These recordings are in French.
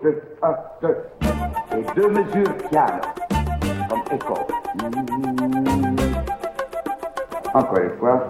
2, 1, 2. Et 2 mesures piano. Comme écho. Encore une fois.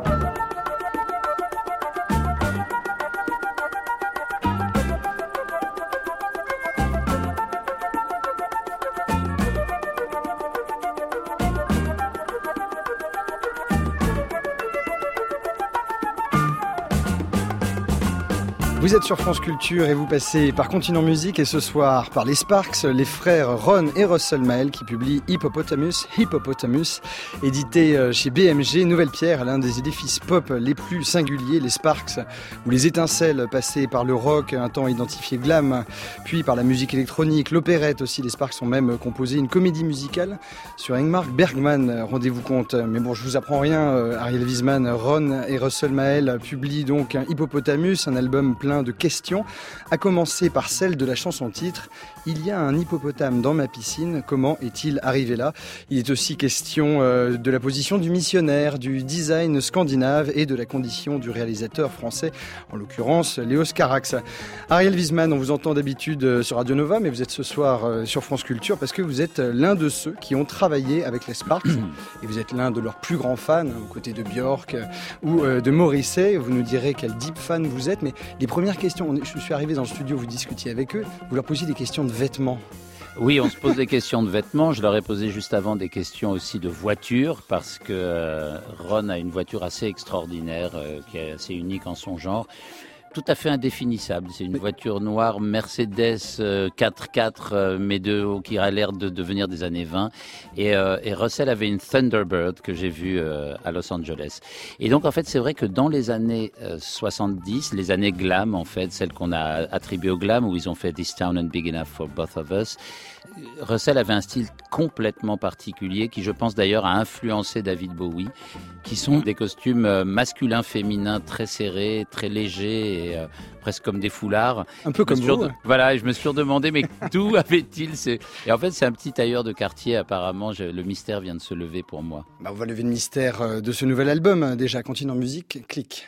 Vous êtes sur France Culture et vous passez par Continent Musique et ce soir par les Sparks, les frères Ron et Russell Mael qui publient Hippopotamus, édité chez BMG, Nouvelle Pierre, l'un des édifices pop les plus singuliers, les Sparks, où les étincelles passaient par le rock, un temps identifié glam, puis par la musique électronique, l'opérette aussi. Les Sparks ont même composé une comédie musicale sur Ingmar Bergman, rendez-vous compte. Mais bon, je vous apprends rien, Ariel Wiesman, Ron et Russell Mael publient donc Hippopotamus, un album plein de questions, à commencer par celle de la chanson-titre « Il y a un hippopotame dans ma piscine, comment est-il arrivé là ?» Il est aussi question de la position du missionnaire, du design scandinave et de la condition du réalisateur français, en l'occurrence Léos Carax. Ariel Wiesman, on vous entend d'habitude sur Radio Nova, mais vous êtes ce soir sur France Culture parce que vous êtes l'un de ceux qui ont travaillé avec les Sparks et vous êtes l'un de leurs plus grands fans, aux côtés de Björk ou de Morrissey. Vous nous direz quel deep fan vous êtes, mais les premières questions, je suis arrivé dans le studio, vous discutiez avec eux, vous leur posiez des questions de vêtements. Oui, on se pose des questions de vêtements. Je leur ai posé juste avant des questions aussi de voitures parce que Ron a une voiture assez extraordinaire, qui est assez unique en son genre. Tout à fait indéfinissable. C'est une voiture noire Mercedes 4x4, mais qui a l'air de devenir des années 20. Et Russell avait une Thunderbird que j'ai vue à Los Angeles. Et donc, en fait, c'est vrai que dans les années 70, les années glam, en fait, celles qu'on a attribuées au glam, où ils ont fait This Town and Big Enough for Both of Us, Russell avait un style complètement particulier qui, je pense d'ailleurs, a influencé David Bowie, qui sont des costumes masculins, féminins, très serrés, très légers et presque comme des foulards. Un peu comme vous. Voilà, et je me suis demandé, mais d'où avait-il Et en fait, c'est un petit tailleur de quartier, apparemment. Le mystère vient de se lever pour moi. On va lever le mystère de ce nouvel album. Déjà, Continent Musique, clic.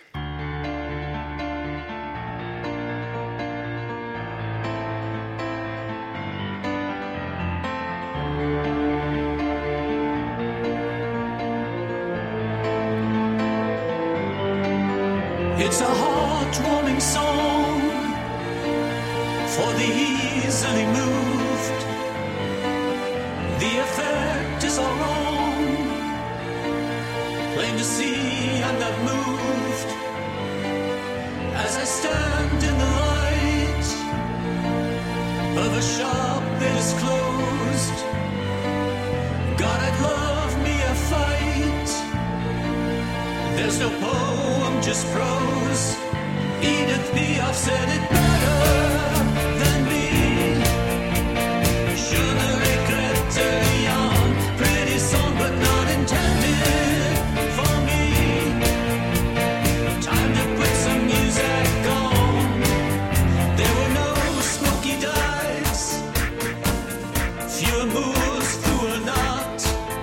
It's a heart-warming song for the easily moved. The effect is all wrong, plain to see I'm not moved. As I stand in the light of a shop that is closed, God, I'd love me a fight. There's no poem, just prose. Edith Piaf said it better than me. Je ne regrette rien. Pretty song, but not intended for me. Time to put some music on. There were no smoky dives, fewer moves, fewer not.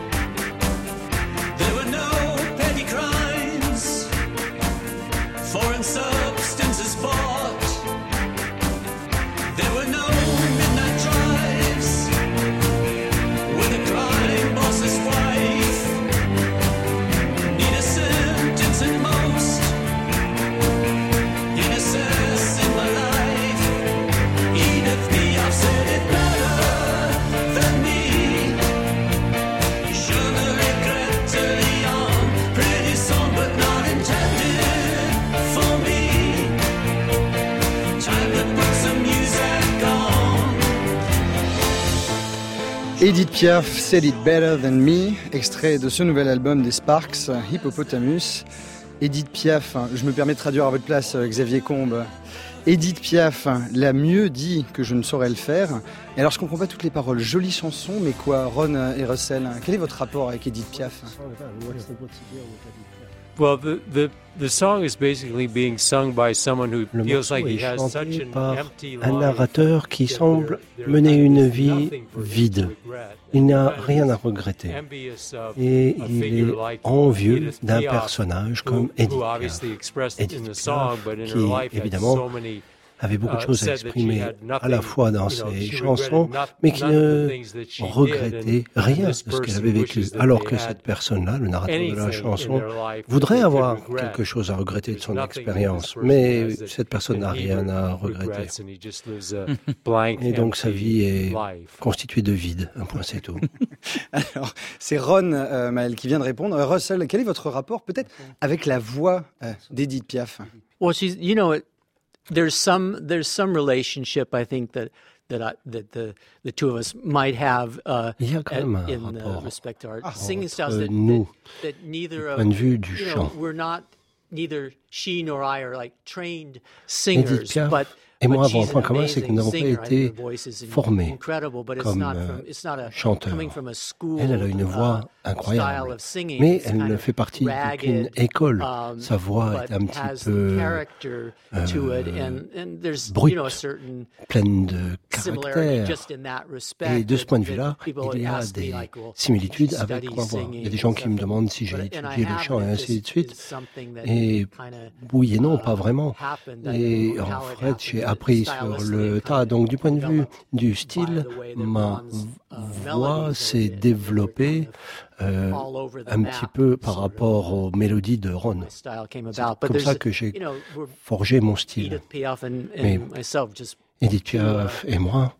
There were no petty crimes, foreign substances bought. There were no midnight drives with a crime boss's wife. Need a sentence at most, innocence in my life. Edith Piaf said it better than me. Je ne regrette rien. Pretty song, but not intended for me. Time to put some music on. Edith Piaf, Said It Better Than Me, extrait de ce nouvel album des Sparks, Hippopotamus. Edith Piaf, je me permets de traduire à votre place, Xavier Combes. Edith Piaf l'a mieux dit que je ne saurais le faire. Et alors je comprends pas toutes les paroles. Jolie chanson, mais quoi, Ron et Russell, quel est votre rapport avec Edith Piaf? Well, the song is basically being sung by someone who feels like he has such an empty life. Un narrateur qui semble mener une vie vide. Il n'a rien à regretter. Et il est envieux d'un personnage comme Edith Piaf. Edith Piaf, qui évidemment avait beaucoup de choses à exprimer à la fois dans ses chansons, mais qui ne regrettait rien de ce qu'elle avait vécu. Alors que cette personne-là, le narrateur de la chanson, voudrait avoir quelque chose à regretter de son expérience, mais cette personne n'a rien à regretter. Et donc sa vie est constituée de vide, un point c'est tout. Alors, c'est Ron, Maël, qui vient de répondre. Russell, quel est votre rapport peut-être avec la voix d'Edith Piaf? Well, she's, there's some relationship I think that the two of us might have Il y a quand même un in rapport respect to our singing styles entre nous, that neither du point de vue du chant. Neither she nor I are like trained Edith singers, Piaf but et moi avons un she's point an commun, c'est que nous n'avons pas amazing singer. I été think her voice is formés incredible, but comme it's not chanteurs. coming from a school, Elle a une voix incroyable, style of singing. mais It's elle kind ne of fait partie ragged, d'aucune école. Sa voix but est un has petit peu the character to it, and there's brute, a certain pleine de similarity caractère. just in that respect. Et de ce point de vue-là, People il y a ask me, des like, well, similitudes she avec studies ma voix. Il y a des singing gens and qui me stuff, demandent si j'ai and I étudié le have, chant et it ainsi de just suite. is something that Et kinda, oui et non, pas vraiment. happened. I Et don't know en how it fait, happened, j'ai but appris sur stylistically le it tas. kinda Donc, du point de vue developed du by style, the way that ma Ron's, voix melodies s'est are développée all over the un map, petit peu par sort of, rapport aux mélodies de Ron. my style came C'est about. But comme ça there's, que j'ai we're forgé mon style. Edith Piaf and Mais myself just Edith Piaf et moi,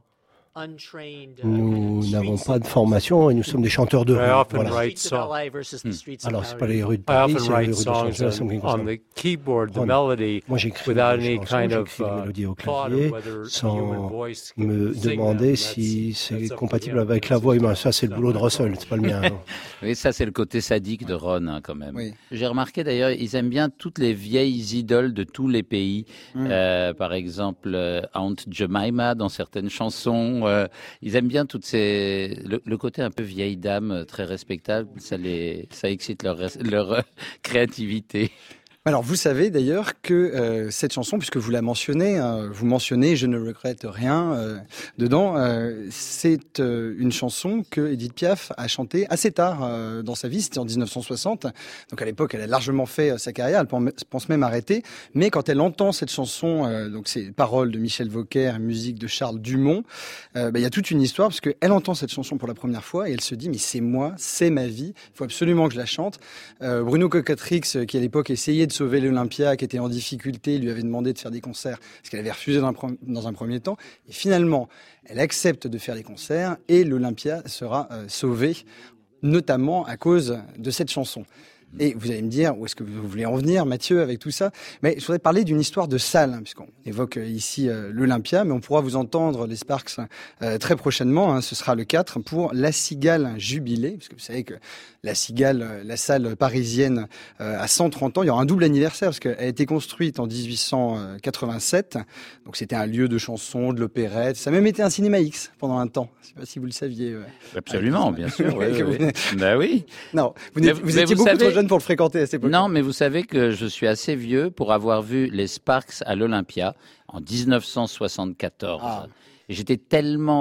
untrained, nous street n'avons pas de singers. formation et nous sommes des chanteurs de I rue. often Voilà. write Streets of songs. LA versus the streets of Alors, c'est pas Paris. les rues de I Paris, often c'est les write rues de songs Chanceler, ça me on concerne. the keyboard, the Ron. melody, Moi, j'écris without des any chansons, kind of j'écris des mélodies au thought clavier, of whether the sans human voice can me sing demander them. si That's c'est up to compatible him. avec la voix humaine. Ça, c'est le boulot de Russell, c'est pas le mien. Non. Oui, ça c'est le côté sadique de Ron quand même. Oui. J'ai remarqué d'ailleurs, ils aiment bien toutes les vieilles idoles de tous les pays. Par exemple, Aunt Jemima dans certaines chansons. Ils aiment bien toutes ces le côté un peu vieille dame très respectable. Ça excite leur créativité. Alors, vous savez d'ailleurs que cette chanson, puisque vous la mentionnez, vous mentionnez « Je ne regrette rien » dedans, c'est une chanson que Edith Piaf a chantée assez tard dans sa vie, c'était en 1960. Donc à l'époque, elle a largement fait sa carrière, elle pense même arrêter. Mais quand elle entend cette chanson, donc c'est paroles de Michel Vauquer, musique de Charles Dumont, il y a toute une histoire, parce qu'elle entend cette chanson pour la première fois et elle se dit « Mais c'est moi, c'est ma vie, il faut absolument que je la chante ». Bruno Coquatrix, qui à l'époque essayait de sauver l'Olympia, qui était en difficulté, lui avait demandé de faire des concerts, parce qu'elle avait refusé dans un premier temps. Et finalement, elle accepte de faire des concerts et l'Olympia sera sauvé, notamment à cause de cette chanson. Et vous allez me dire, où est-ce que vous voulez en venir, Mathieu, avec tout ça? Mais je voudrais parler d'une histoire de salle, hein, puisqu'on évoque ici l'Olympia, mais on pourra vous entendre, les Sparks, très prochainement, hein, ce sera le 4, pour La Cigale Jubilée, parce que vous savez que La Cigale, la salle parisienne, a 130 ans, il y aura un double anniversaire, parce qu'elle a été construite en 1887, donc c'était un lieu de chansons, de l'opérette, ça a même été un cinéma X pendant un temps, je ne sais pas si vous le saviez. Absolument, bien sûr. Ben oui. Non, vous étiez beaucoup trop jeune pour le fréquenter à cette époque. Non, mais vous savez que je suis assez vieux pour avoir vu les Sparks à l'Olympia en 1974. Et j'étais tellement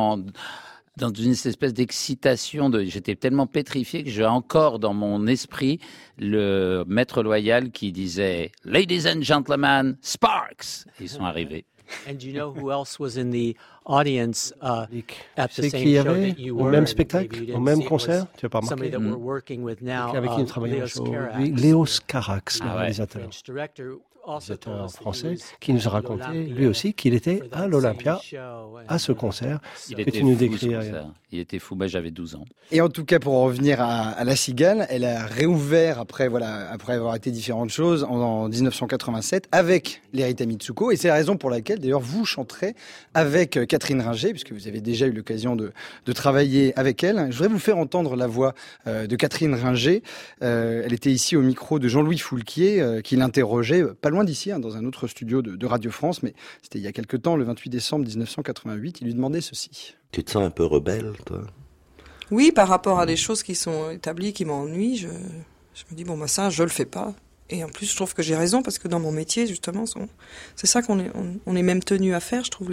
dans une espèce d'excitation, j'étais tellement pétrifié que j'ai encore dans mon esprit le maître loyal qui disait « Ladies and gentlemen, Sparks !» Ils sont arrivés. And do you know who else was in the audience at the C'est same qui y show avait that you au were? même Maybe spectacle, you au didn't même see it, concert? was Tu as pas somebody remarqué? that we're working with now, Avec qui nous travaillons Léos au Carax, Léos Carax, le Ah ouais. réalisateur. French director, also told Réalisateur us that he français, was qui nous a at raconté l'Olympia lui aussi qu'il était for that à same l'Olympia show, and, à ce concert. Il Que était tu nous fou, ce décris. concert. Il était fou, moi j'avais 12 ans. Et en tout cas, pour en revenir à La Cigale, elle a réouvert après avoir été différentes choses en 1987 avec l'Erita Mitsuko. Et c'est la raison pour laquelle, d'ailleurs, vous chanterez avec Catherine Ringer, puisque vous avez déjà eu l'occasion de travailler avec elle. Je voudrais vous faire entendre la voix de Catherine Ringer. Elle était ici au micro de Jean-Louis Foulquier, qui l'interrogeait, pas loin d'ici, hein, dans un autre studio de Radio France, mais c'était il y a quelque temps, le 28 décembre 1988. Il lui demandait ceci. Tu te sens un peu rebelle, toi? Oui, par rapport à des choses qui sont établies, qui m'ennuient, je me dis, bon, bah ça, je le fais pas. Et en plus, je trouve que j'ai raison, parce que dans mon métier, justement, c'est ça qu'on est même tenu à faire, je trouve,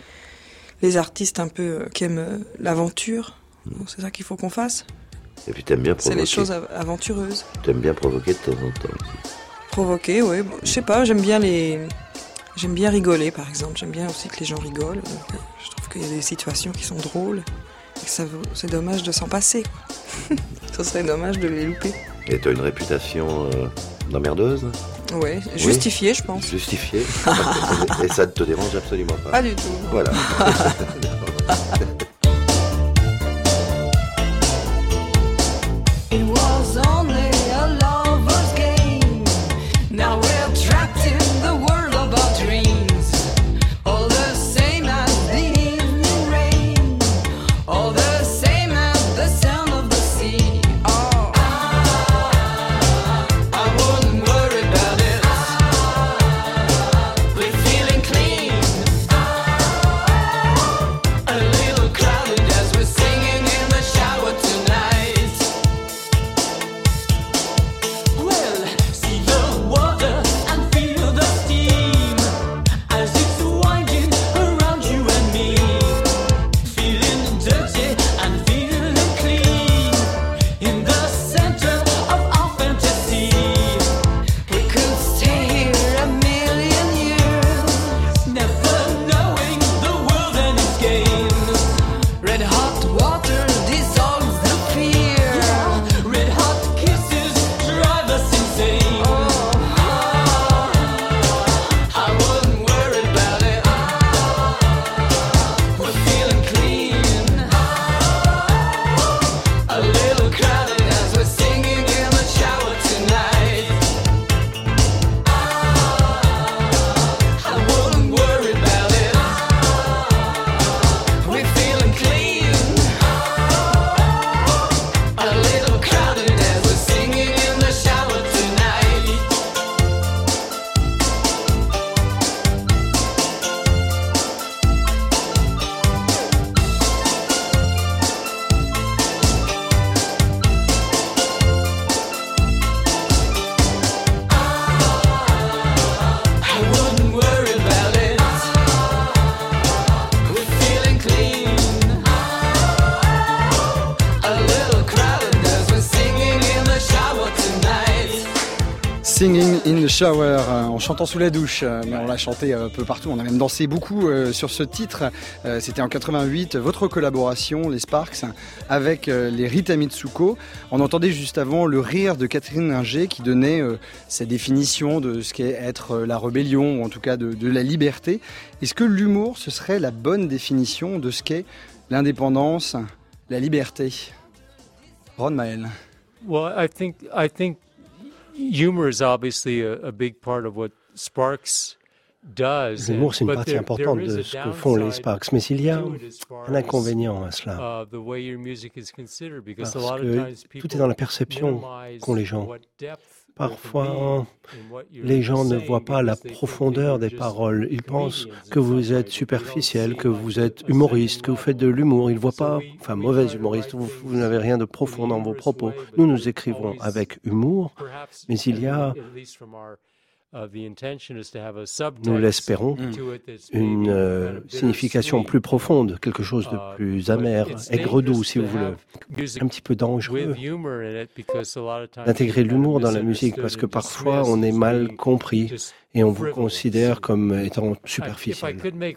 les artistes un peu qui aiment l'aventure. Donc, c'est ça qu'il faut qu'on fasse. Et puis t'aimes bien provoquer. C'est les choses aventureuses. T'aimes bien provoquer de temps en temps. Provoquer, oui. Je sais pas, j'aime bien J'aime bien rigoler, par exemple. J'aime bien aussi que les gens rigolent. Donc, je trouve qu'il y a des situations qui sont drôles. Et que c'est dommage de s'en passer, quoi. Ce serait dommage de les louper. Et tu as une réputation d'emmerdeuse? Ouais, justifiée, oui, je pense. Justifiée. Et ça ne te dérange absolument pas? Pas du tout. Voilà. It was only a lover's game. Now we're trapped in the world of our dreams. All the same as the evening rain. All the same as the sound of the sea. Oh, I wouldn't worry about it. We're feeling clean. A little crowded as we're singing in the shower tonight. Well, see the water and feel the steam as it's winding around you and me. Feeling dirty and feeling clean in the center of our fantasy. We could stay here a million years, never knowing the world and its games. Red hot water dissolves the fear. Red hot kisses drive us insane. I wouldn't worry about it. We're feeling clean. A little crowded as we're singing in the shower tonight. I wouldn't worry about it. We're feeling clean. A little crowded as we're singing in the shower tonight. I wouldn't worry about it. We're feeling clean. A little crowded as we're singing in the shower tonight. Singing in the shower, en chantant sous la douche, mais on l'a chanté un peu partout, on a même dansé beaucoup sur ce titre. C'était en 88, votre collaboration, les Sparks, avec les Rita Mitsuko. On entendait juste avant le rire de Catherine Ringer qui donnait sa définition de ce qu'est être la rébellion, ou en tout cas de la liberté. Est-ce que l'humour, ce serait la bonne définition de ce qu'est l'indépendance, la liberté? Ron Mael. Well, I think humor is obviously a big part of what Sparks does. L'humour, c'est une partie importante de ce que font les Sparks, mais il y a un inconvénient à cela, parce que tout est dans la perception qu'ont les gens. Parfois, les gens ne voient pas la profondeur des paroles. Ils pensent que vous êtes superficiel, que vous êtes humoriste, que vous faites de l'humour. Ils ne voient pas, enfin, mauvais humoriste, vous n'avez rien de profond dans vos propos. Nous écrivons avec humour, mais il y a, nous l'espérons, une signification plus profonde, quelque chose de plus amer, aigre-doux si vous voulez, un petit peu dangereux, d'intégrer l'humour dans la musique parce que parfois on est mal compris et on vous considère comme étant superficiel.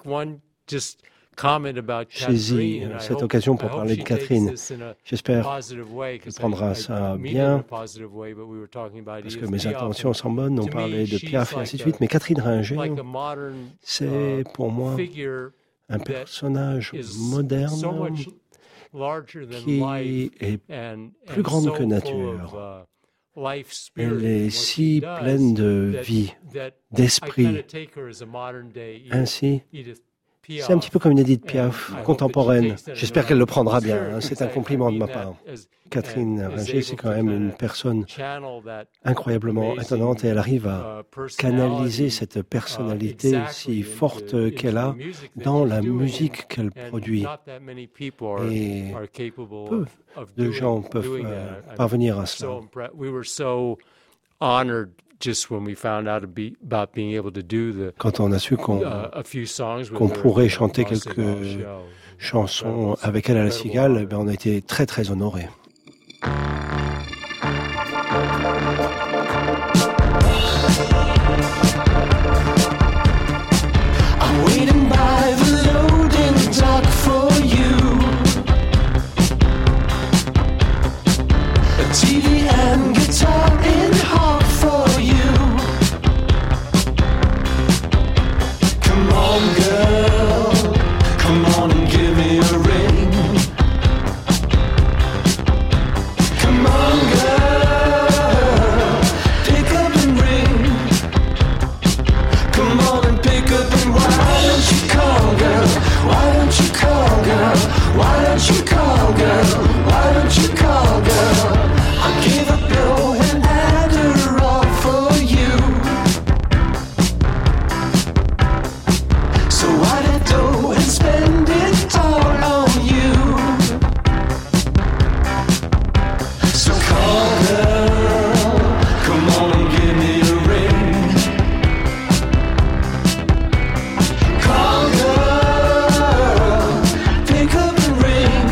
Saisis cette occasion pour parler de Catherine. J'espère qu'elle prendra ça bien, parce que mes intentions sont bonnes. On parlait de Piaf et ainsi de suite, mais Catherine Ringer, c'est pour moi un personnage moderne qui est plus grande que nature. Elle est si pleine de vie, d'esprit. Ainsi, c'est un petit peu comme une Edith Piaf contemporaine. J'espère qu'elle le prendra bien. C'est un compliment de ma part. Catherine Ringer, c'est quand même une personne incroyablement étonnante et elle arrive à canaliser cette personnalité si forte qu'elle a dans la musique qu'elle produit. Et peu de gens peuvent parvenir à cela. Quand on a su qu'on pourrait chanter quelques chansons avec elle à la Cigale, on a été très très honorés. don't you call, girl? Why don't you call, girl? Why don't you call, girl? Why don't you call, girl? I'll give a blow and Adderall for you. So why that dough and spend it all on you? So call, girl, come on and give me a ring. Call, girl, pick up and ring.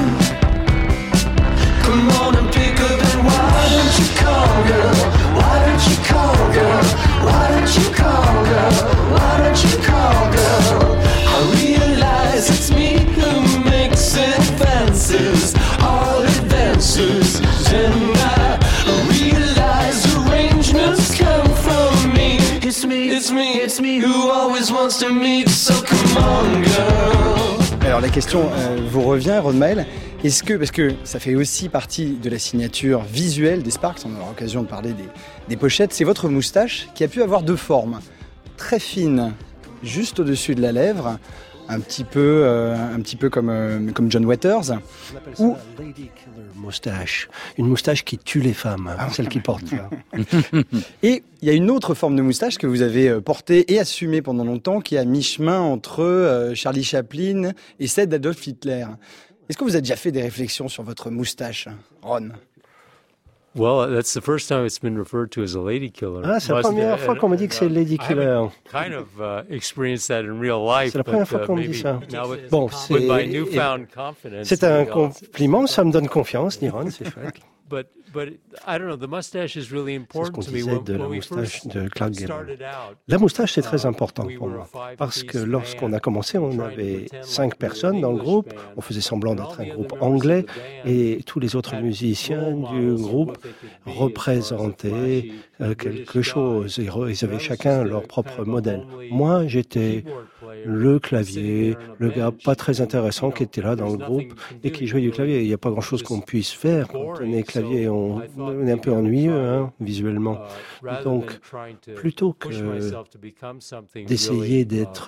Come on and pick up and why don't you call, girl? Why don't you call, girl? Why don't you call, girl? Why don't you call, girl? I realize it's me who makes advances, all advances, and I realize arrangements come from me. It's me who always wants to meet, so come on, girl. Alors la question vous revient, Ron Mael. Est-ce que, parce que ça fait aussi partie de la signature visuelle des Sparks, on aura l'occasion de parler des pochettes, c'est votre moustache qui a pu avoir deux formes. Très fine, juste au-dessus de la lèvre, un petit peu comme John Waters. On appelle ça Lady Killer moustache. Une moustache qui tue les femmes, celle qui porte ça. Et il y a une autre forme de moustache que vous avez portée et assumée pendant longtemps, qui est à mi-chemin entre Charlie Chaplin et celle d'Adolf Hitler. Est-ce que vous avez déjà fait des réflexions sur votre moustache, Ron? Well, that's the first time it's been referred to as a lady killer. Ah, c'est la première fois qu'on me dit que c'est Lady Killer. Kind of experienced that in real life. C'est la première fois qu'on me dit ça. Bon, with my newfound confidence. C'est un compliment, ça me donne confiance, Niron, c'est chouette. But I don't know, the mustache is really important to me. C'est ce qu'on disait de la moustache de Clark Gable. La moustache, c'est très important pour moi, parce que lorsqu'on a commencé, on avait 5 personnes dans le groupe, on faisait semblant d'être un groupe anglais, et tous les autres musiciens du groupe représentaient quelque chose, ils avaient chacun leur propre modèle. Moi, j'étais le clavier, le gars pas très intéressant qui était là dans le groupe et qui jouait du clavier. Il n'y a pas grand-chose qu'on puisse faire quand on est clavier, on est un peu ennuyeux visuellement. Donc, plutôt que d'essayer d'être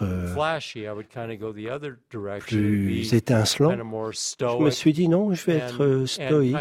plus étincelant, je me suis dit non, je vais être stoïque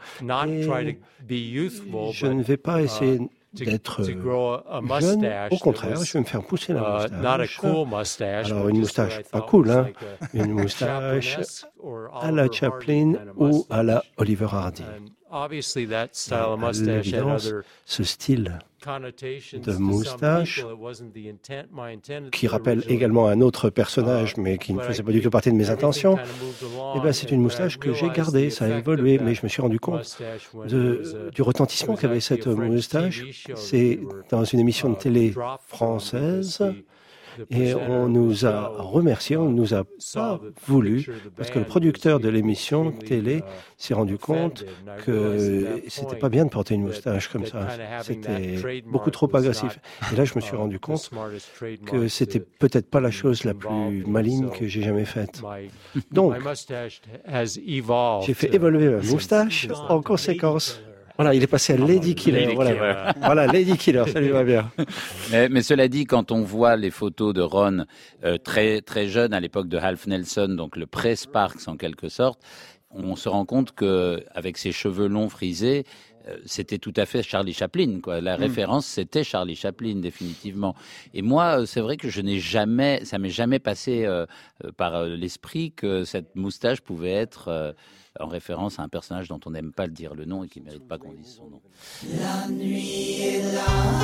et je ne vais pas essayer d'être jeune. Au contraire, je vais me faire pousser la moustache. Alors une moustache pas cool, une moustache à la Chaplin ou à la Oliver Hardy. À l'évidence, ce style de moustache, qui rappelle également un autre personnage, mais qui ne faisait pas du tout partie de mes intentions, c'est une moustache que j'ai gardée, ça a évolué, mais je me suis rendu compte du retentissement qu'avait cette moustache. C'est dans une émission de télé française, et on nous a remerciés, on ne nous a pas voulu, parce que le producteur de l'émission télé s'est rendu compte que c'était pas bien de porter une moustache comme ça. C'était beaucoup trop agressif. Et là, je me suis rendu compte que c'était peut-être pas la chose la plus maligne que j'ai jamais faite. Donc, j'ai fait évoluer ma moustache en conséquence. Voilà, il est passé à Lady Killer. Voilà, Lady Killer, ça lui va bien. Mais cela dit, quand on voit les photos de Ron très très jeune à l'époque de Half Nelson, donc le pré-Sparks en quelque sorte, on se rend compte que avec ses cheveux longs frisés, c'était tout à fait Charlie Chaplin, quoi. La référence, c'était Charlie Chaplin, définitivement. Et moi, c'est vrai que ça m'est jamais passé par l'esprit que cette moustache pouvait être en référence à un personnage dont on n'aime pas le dire le nom et qui ne mérite pas qu'on dise son nom. La nuit est là.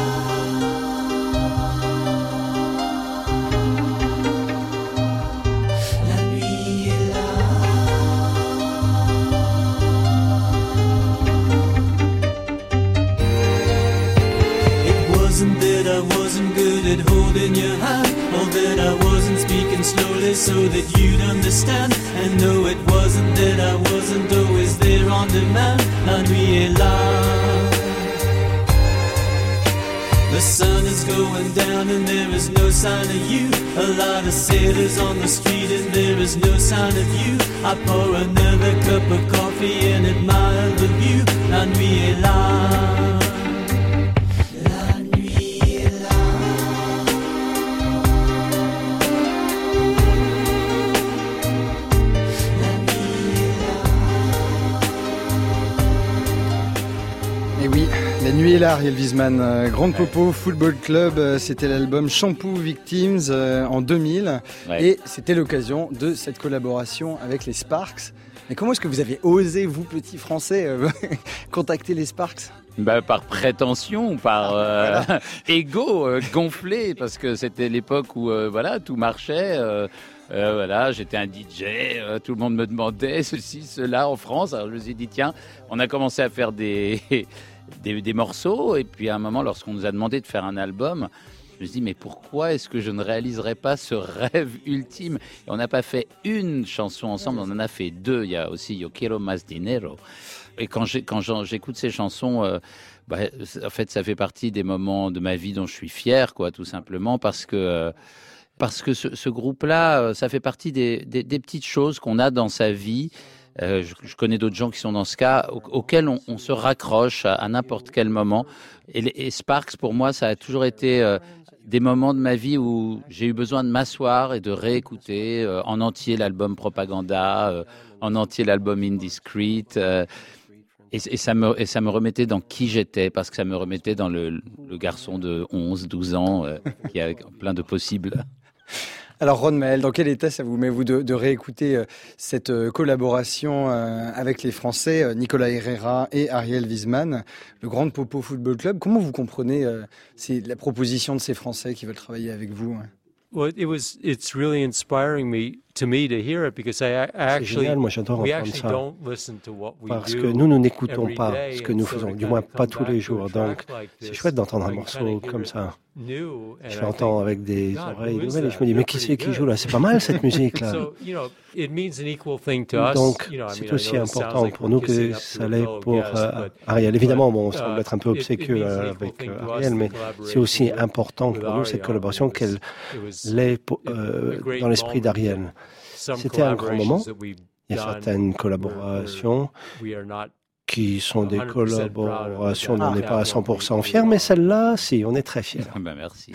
That I wasn't good at holding your hand, or that I wasn't speaking slowly so that you'd understand. And no, it wasn't that I wasn't always there on demand. La nuit est là. The sun is going down and there is no sign of you. A lot of sailors on the street and there is no sign of you. I pour another cup of coffee and admire the view. La nuit est là. est là, Ariel Wiesman. Grande Popo Football Club, c'était l'album Shampoo Victims en 2000. Ouais. Et c'était l'occasion de cette collaboration avec les Sparks. Mais comment est-ce que vous avez osé, vous, petits Français, contacter les Sparks ? Par prétention, par ego gonflé, parce que c'était l'époque où tout marchait. J'étais un DJ, tout le monde me demandait ceci, cela en France. Alors je me suis dit, tiens, on a commencé à faire des morceaux. Et puis à un moment, lorsqu'on nous a demandé de faire un album, je me suis dit, mais pourquoi est-ce que je ne réaliserais pas ce rêve ultime ? Et on n'a pas fait une chanson ensemble, on en a fait 2. Il y a aussi Yo Quiero Más Dinero. Et quand j'écoute ces chansons, en fait, ça fait partie des moments de ma vie dont je suis fier, quoi, tout simplement, parce que ce groupe-là, ça fait partie des petites choses qu'on a dans sa vie. Je connais d'autres gens qui sont dans ce cas, auxquels on se raccroche à n'importe quel moment. Et Sparks, pour moi, ça a toujours été des moments de ma vie où j'ai eu besoin de m'asseoir et de réécouter en entier l'album Propaganda, en entier l'album Indiscreet. Et ça me remettait dans qui j'étais, parce que ça me remettait dans le garçon de 11, 12 ans qui a plein de possibles. Alors Ron Mael, dans quel état ça vous met, vous, de réécouter cette collaboration avec les Français, Nicolas Herrera et Ariel Wiesman, le Grande Popo Football Club? Comment vous comprenez la proposition de ces Français qui veulent travailler avec vous? Well, it's really inspiring to me to hear it, because I actually, c'est génial, moi j'adore entendre ça, parce que nous n'écoutons pas ce que nous faisons, du moins pas tous les jours, donc c'est chouette d'entendre un morceau comme ça. Je l'entends avec des oreilles nouvelles et je me dis, mais qui c'est qui joue là? C'est pas mal cette musique-là. Donc c'est aussi important pour nous que ça l'est pour Ariel. Évidemment, on semble être un peu obséquieux avec Ariel, mais c'est aussi important pour nous, cette collaboration, qu'elle l'est dans l'esprit d'Ariel. C'était un grand moment. Il y a certaines collaborations qui sont des collaborations dont on n'est pas à 100% fiers, mais celle-là, si, on est très fiers. Merci.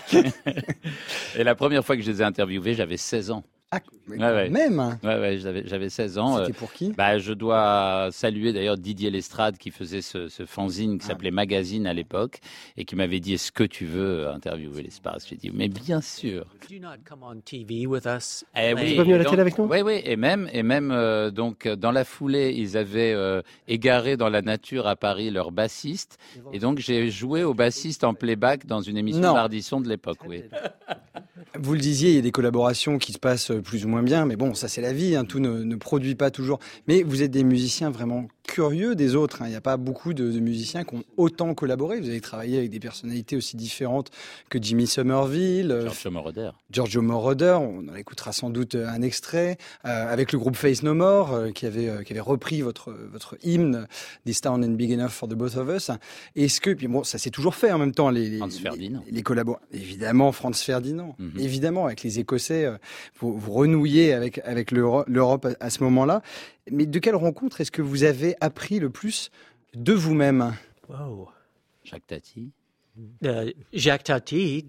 Et la première fois que je les ai interviewés, j'avais 16 ans. Ah, même. Ouais, j'avais 16 ans. C'était pour qui? Je dois saluer d'ailleurs Didier Lestrade qui faisait ce fanzine qui s'appelait Magazine à l'époque et qui m'avait dit, est-ce que tu veux interviewer les Sparks? J'ai dit, mais bien sûr. Tu peux venir à la télé avec nous? Oui, et même donc dans la foulée, ils avaient égaré dans la nature à Paris leur bassiste, et donc j'ai joué au bassiste en playback dans une émission d'Ardisson de l'époque. Oui. Vous le disiez, il y a des collaborations qui se passent plus ou moins bien, mais bon, ça c'est la vie, tout ne produit pas toujours. Mais vous êtes des musiciens vraiment curieux des autres. Il n'y a pas beaucoup de musiciens qui ont autant collaboré. Vous avez travaillé avec des personnalités aussi différentes que Jimmy Somerville, Giorgio Moroder, on en écoutera sans doute un extrait, avec le groupe Faith No More, qui avait repris votre hymne, This Town Ain't Big Enough for the Both of Us. Est-ce que, puis bon, ça s'est toujours fait en même temps, les collaborations. Évidemment, Franz Ferdinand. Évidemment, avec les Écossais, vous renouillez avec l'Europe à ce moment-là. Mais de quelle rencontre est-ce que vous avez appris le plus de vous-même? Jacques Tati. Jacques Tati,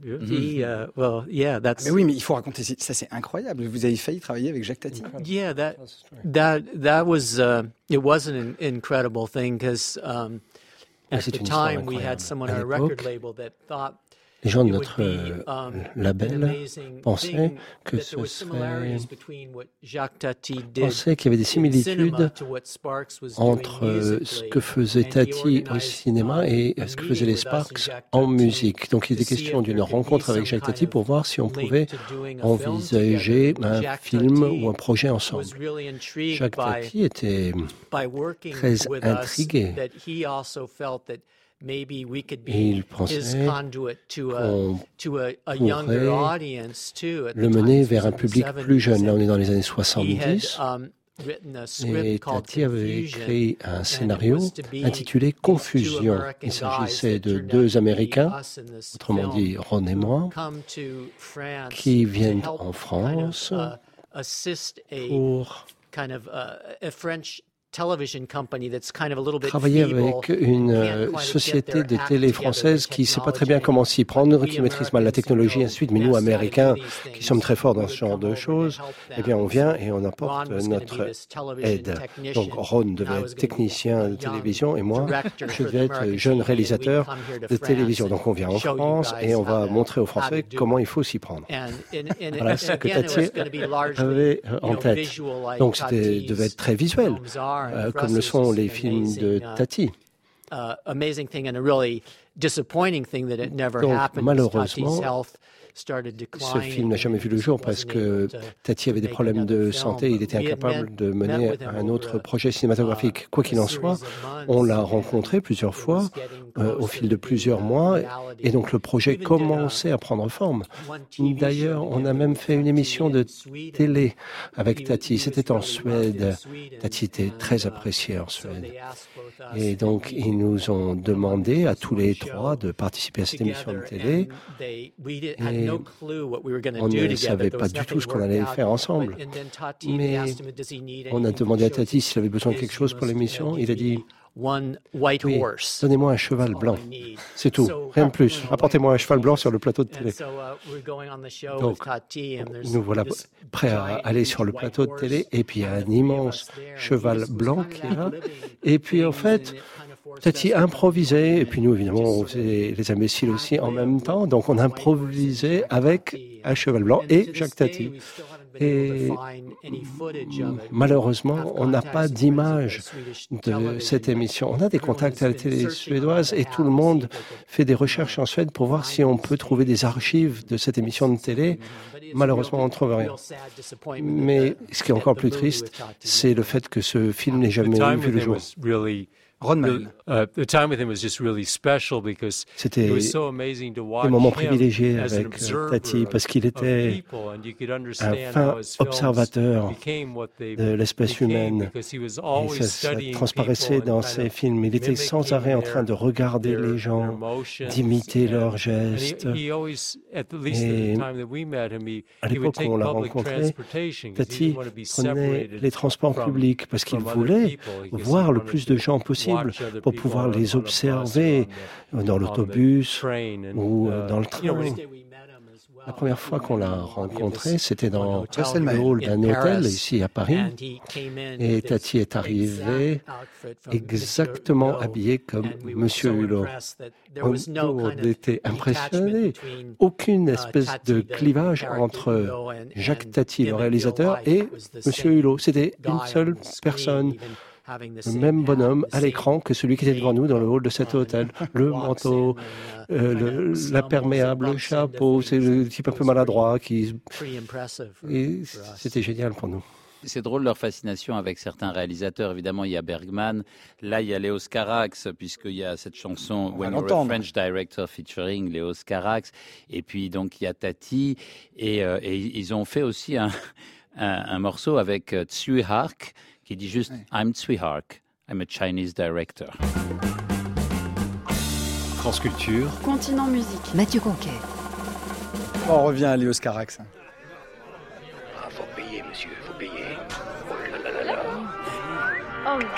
that's. Mais oui, mais il faut raconter ça, c'est incroyable. Vous avez failli travailler avec Jacques Tati. Yeah, that was it was an incredible thing, because at the time we had someone on our record label that thought. Les gens de notre label pensaient que ce serait... pensaient qu'il y avait des similitudes entre ce que faisait Tati au cinéma et ce que faisaient les Sparks en musique. Donc il était question d'une rencontre avec Jacques Tati pour voir si on pouvait envisager un film ou un projet ensemble. Jacques Tati était très intrigué. Et il pensait qu'on pourrait le mener vers un public plus jeune. Là, on est dans les années 70. Et Tati avait écrit un scénario intitulé Confusion. Il s'agissait de 2 Américains, autrement dit Ron et moi, qui viennent en France pour travailler avec une société de télé française qui ne sait pas très bien comment s'y prendre, qui maîtrise mal la technologie, et ainsi de suite. Mais nous, Américains, qui sommes très forts dans ce genre de choses, eh bien, on vient et on apporte notre aide. Donc, Ron devait être technicien de télévision et moi, je devais être jeune réalisateur de télévision. Donc, on vient en France et on va montrer aux Français comment il faut s'y prendre. Voilà ce que Tati avait en tête. Donc, c'était devait être très visuel, comme le sont les films de Tati. Donc, malheureusement, ce film n'a jamais vu le jour parce que Tati avait des problèmes de santé. Il était incapable de mener un autre projet cinématographique. Quoi qu'il en soit, on l'a rencontré plusieurs fois au fil de plusieurs mois et donc le projet commençait à prendre forme. D'ailleurs, on a même fait une émission de télé avec Tati. C'était en Suède. Tati était très appréciée en Suède. Et donc, ils nous ont demandé à tous les trois de participer à cette émission de télé. Et on ne savait pas du tout ce qu'on allait faire ensemble. Mais on a demandé à Tati s'il avait besoin de quelque chose pour l'émission. Il a dit « Oui, donnez-moi un cheval blanc. C'est tout, rien de plus. Apportez-moi un cheval blanc sur le plateau de télé. » Donc, nous voilà prêts à aller sur le plateau de télé. Et puis, il y a un immense cheval blanc qui est là. Et puis, en fait, Tati improvisait, et puis nous, évidemment, on faisait les imbéciles aussi en même temps. Donc, on improvisait avec un cheval blanc et Jacques Tati. Et malheureusement, on n'a pas d'image de cette émission. On a des contacts à la télé suédoise et tout le monde fait des recherches en Suède pour voir si on peut trouver des archives de cette émission de télé. Malheureusement, on ne trouve rien. Mais ce qui est encore plus triste, c'est le fait que ce film n'ait jamais vu le jour. C'était des moments privilégiés avec Tati parce qu'il était un fin observateur de l'espèce humaine et ça transparaissait dans ses films. Il était sans arrêt en train de regarder les gens, d'imiter leurs gestes. Et à l'époque où on l'a rencontré, Tati prenait les transports publics parce qu'il voulait voir le plus de gens possible pour pouvoir les observer dans l'autobus ou dans le train. La première fois qu'on l'a rencontré, c'était dans le hall d'un hôtel ici à Paris. Et Tati est arrivé exactement habillé comme Monsieur Hulot. On était impressionnés. Aucune espèce de clivage entre Jacques Tati, le réalisateur, et Monsieur Hulot. C'était une seule personne. Le même bonhomme à l'écran que celui qui était devant nous dans le hall de cet hôtel. Le manteau, l'imperméable, le chapeau, c'est le type un peu maladroit qui... Et c'était génial pour nous. C'est drôle leur fascination avec certains réalisateurs. Évidemment, il y a Bergman. Là, il y a Léos Carax, puisqu'il y a cette chanson When You're a French Director featuring Léos Carax. Et puis, donc, il y a Tati. Et ils ont fait aussi un morceau avec Tsui Hark, qui dit juste « I'm Tsui Hark, I'm a Chinese director ». France Culture. Continent Musique. Mathieu Conquet. On revient à Léos Carax. Ah, faut payer, monsieur, faut payer. Oh là là là là. Oh merde.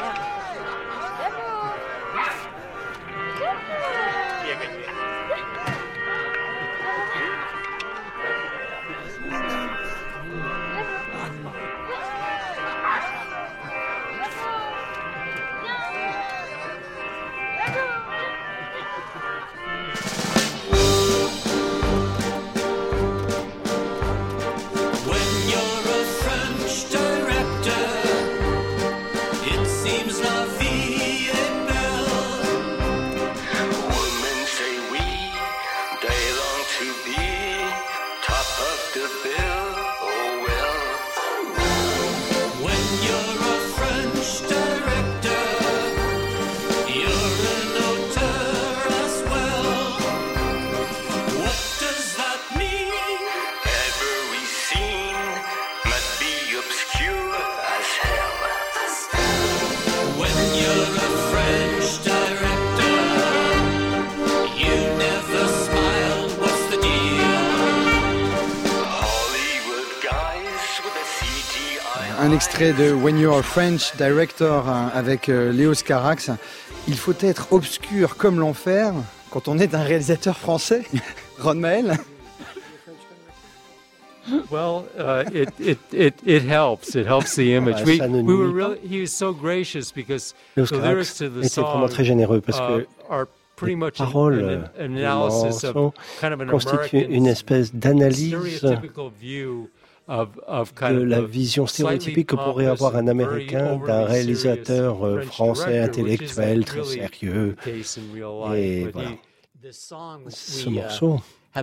When you're a French director, it seems like Un extrait de When You're French Director avec Léos Carax. Il faut être obscur comme l'enfer quand on est un réalisateur français. Ron Mael. Well, it helps. It helps the image. We were really. He was so gracious because the lyrics to the song très généreux parce que are pretty much les paroles an analysis of kind of an constituent une espèce d'analyse stereotypical view de la vision stéréotypique que pourrait avoir un Américain d'un réalisateur français intellectuel très sérieux. Et voilà. Ce morceau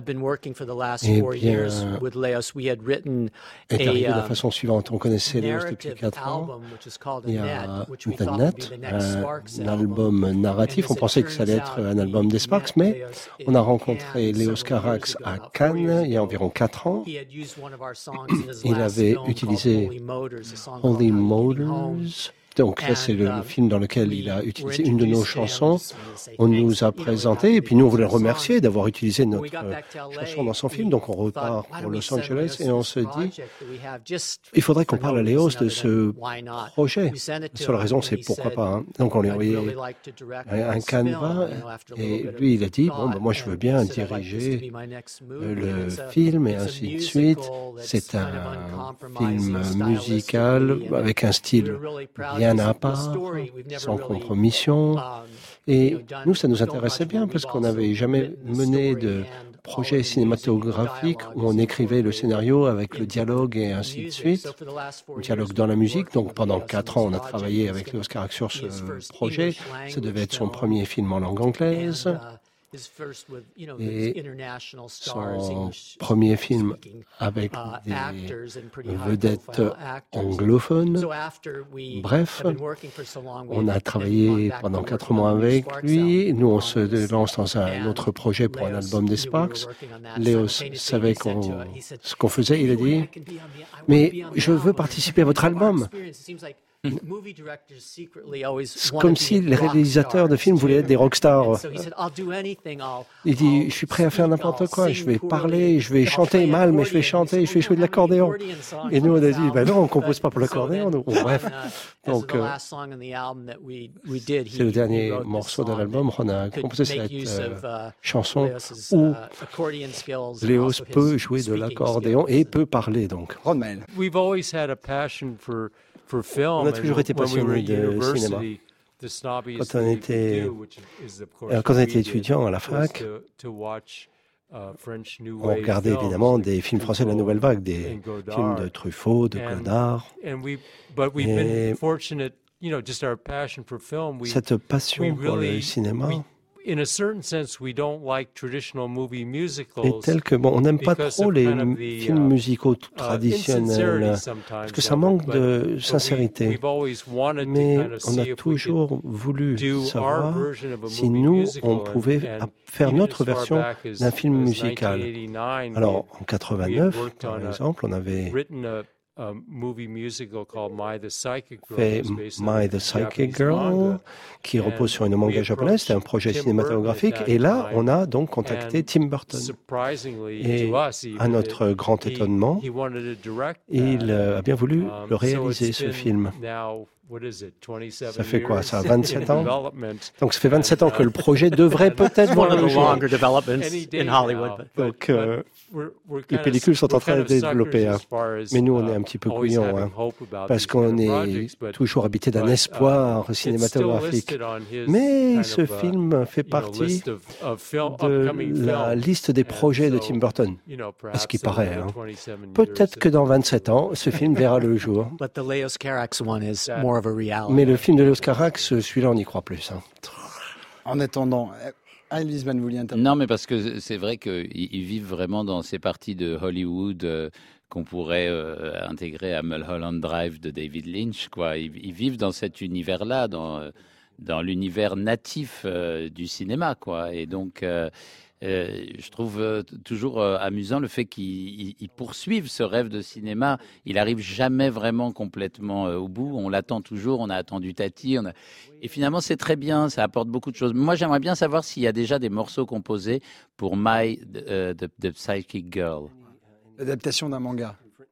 est arrivé de la façon suivante. On connaissait Léos depuis 4 ans. Il y a The Net, un album narratif. On pensait que ça allait être un album des Sparks, mais on a rencontré Léos Carax à Cannes il y a environ 4 ans. Il avait utilisé Holy Motors. Donc là, c'est le film dans lequel il a utilisé une de nos chansons. On nous a présenté, et puis nous, on voulait le remercier d'avoir utilisé notre chanson dans son film. Donc on repart pour Los Angeles et on se dit, il faudrait qu'on parle à Léos de ce projet. La seule raison, c'est pourquoi pas. Hein. Donc on lui a envoyé un canevas, et lui, il a dit, bon, moi, je veux bien diriger le film, et ainsi de suite. C'est un film musical avec un style rien à part, sans compromission. Et nous, ça nous intéressait bien parce qu'on n'avait jamais mené de projet cinématographique où on écrivait le scénario avec le dialogue et ainsi de suite. Le dialogue dans la musique. Donc pendant 4 ans, on a travaillé avec Léos Carax sur ce projet. Ça devait être son premier film en langue anglaise. Et son premier film avec des vedettes anglophones. Bref, on a travaillé pendant 4 mois avec lui. Nous, on se lance dans un autre projet pour un album des Sparks. Léos savait ce qu'on faisait. Il a dit, mais je veux participer à votre album. Comme si les réalisateurs de films voulaient être des rockstars. Il dit, je suis prêt à faire n'importe quoi, je vais parler, je vais chanter mal, mais je vais chanter, je vais jouer de l'accordéon. Et nous, on a dit, ben non, on ne compose pas pour l'accordéon. Bref, donc c'est le dernier morceau de l'album. On a composé cette chanson où Léos peut jouer de l'accordéon et peut parler. Donc, Ron Mael. On a toujours été passionné de cinéma. Quand on était étudiant à la fac, on regardait évidemment des films français de la Nouvelle Vague, des films de Truffaut, de Godard. Et cette passion pour le cinéma est telle que on n'aime pas trop les films musicaux traditionnels parce que ça manque de sincérité. Mais on a toujours voulu savoir si nous, on pouvait faire notre version d'un film musical. Alors, en 89, par exemple, on avait fait My the Psychic Girl, qui repose sur une manga japonaise. C'était un projet cinématographique. Et là, on a donc contacté Tim Burton. Et à notre grand étonnement, il a bien voulu le réaliser, ce film. Ça fait quoi, ça, 27 ans? Donc ça fait 27 ans que le projet devrait peut-être voir le jour. Donc les pellicules sont en train de développer. Hein. Mais nous, on est un petit peu couillons, hein, parce qu'on est toujours habité d'un espoir cinématographique. Mais ce film fait partie de la liste des projets de Tim Burton, à ce qui paraît. Hein. Peut-être que dans 27 ans, ce film verra le jour. Mais le film de Léos Carax, celui-là, on y croit plus. Hein. En attendant, Elvis Van Voulian. Non, mais parce que c'est vrai qu'ils vivent vraiment dans ces parties de Hollywood qu'on pourrait intégrer à Mulholland Drive de David Lynch. Quoi. Ils vivent dans cet univers-là, dans l'univers natif du cinéma. Quoi. Et donc... je trouve toujours amusant le fait qu'ils poursuivent ce rêve de cinéma. Il arrive jamais vraiment complètement au bout. On l'attend toujours. On a attendu Tati. Et finalement, c'est très bien. Ça apporte beaucoup de choses. Moi, j'aimerais bien savoir s'il y a déjà des morceaux composés pour The Psychic Girl. L'adaptation d'un manga.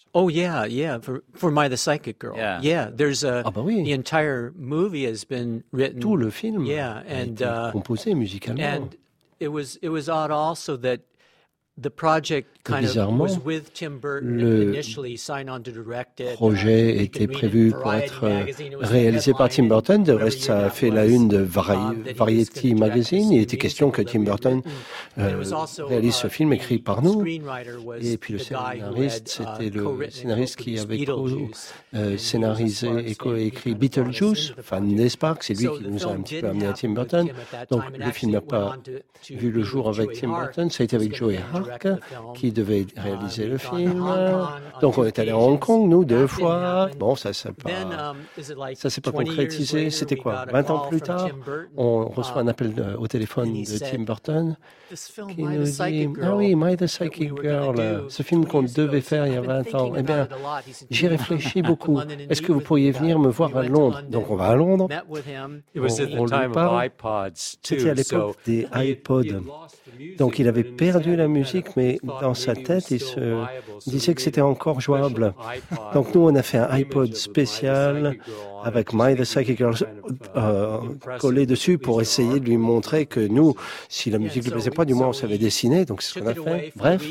Oh yeah, for My the Psychic Girl. Yeah, there's the entire movie has been written. Tout le film a été composé musicalement. And it was odd also that the project kind of was with Tim Burton initially, signed on to direct it. Le projet était prévu pour être réalisé par Tim Burton. De reste, ça a fait la une de Variety Magazine. Il était question que Tim Burton réalise ce film écrit par nous. Et puis le scénariste, c'était le scénariste qui avait scénarisé et coécrit Beetlejuice, fan des Sparks. C'est lui qui nous a un petit peu amené à Tim Burton. Donc le film n'a pas vu le jour avec Tim Burton. Ça a été avec Joey Hart qui devait réaliser le film. Donc on est allé à Hong Kong, nous, 2 fois. Bon, ça s'est pas concrétisé. C'était quoi? 20 ans plus tard, on reçoit un appel au téléphone de Tim Burton qui nous dit « Ah oui, My the Psychic Girl, ce film qu'on devait faire il y a 20 ans. Eh bien, j'y réfléchis beaucoup. Est-ce que vous pourriez venir me voir à Londres ?» Donc on va à Londres. On lui parle. C'était à l'époque des iPods. Donc il avait perdu la musique, mais dans sa tête, il se disait que c'était encore jouable. Donc nous, on a fait un iPod spécial avec My the Psychic Girl collé dessus pour essayer de lui montrer que nous, si la musique ne lui plaisait pas, du moins on savait dessiner. Donc c'est ce qu'on a fait. Bref.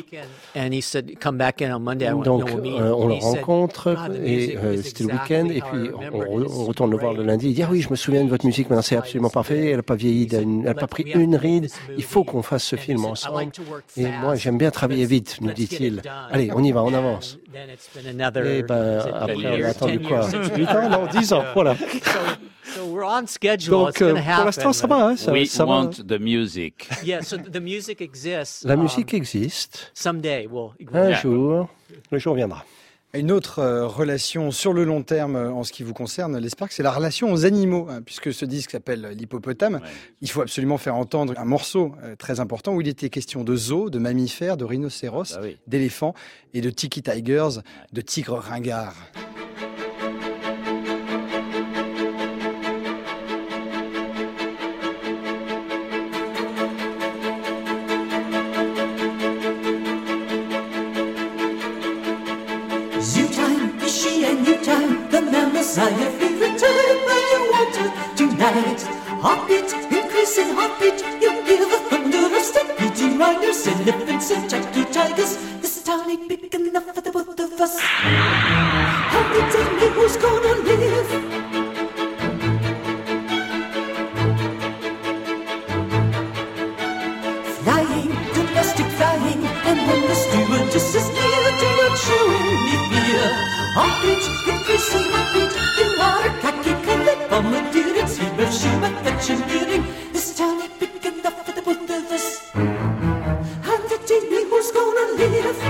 Donc on le rencontre et c'était le week-end et puis on retourne le voir le lundi. Il dit « Ah oui, je me souviens de votre musique, maintenant c'est absolument parfait. Elle n'a pas vieilli, elle n'a pas pris une ride. Il faut qu'on fasse ce film ensemble. Et moi, j'aime bien travailler vite, nous dit-il. Allez, on y va, on avance. Et ben, après, on a attendu quoi? 8 ans? Non, 10 ans, voilà. Donc, pour l'instant, ça va. We want the music. La musique existe. Un jour, le jour viendra. Une autre relation sur le long terme en ce qui vous concerne, les Sparks, c'est la relation aux animaux, hein, puisque ce disque s'appelle l'hippopotame. Ouais. Il faut absolument faire entendre un morceau très important où il était question de zoos, de mammifères, de rhinocéros, d'éléphants et de tiki tigers, de tigres ringards. I have favorite time where you want to tonight. Heartbeat, increasing heartbeat. You hear the thunder of stampeding riders, elephants and jockey tigers. This town ain't big enough for the both of us. How can you tell me who's gonna live? Flying, domestic flying, and when the stewardess is near, do not show any fear. Heartbeat, increasing heartbeat. You are a khaki colored bombardier. It's Hiroshima that you're nearing. This town ain't big enough for the both of us. And the TV, who's gonna live?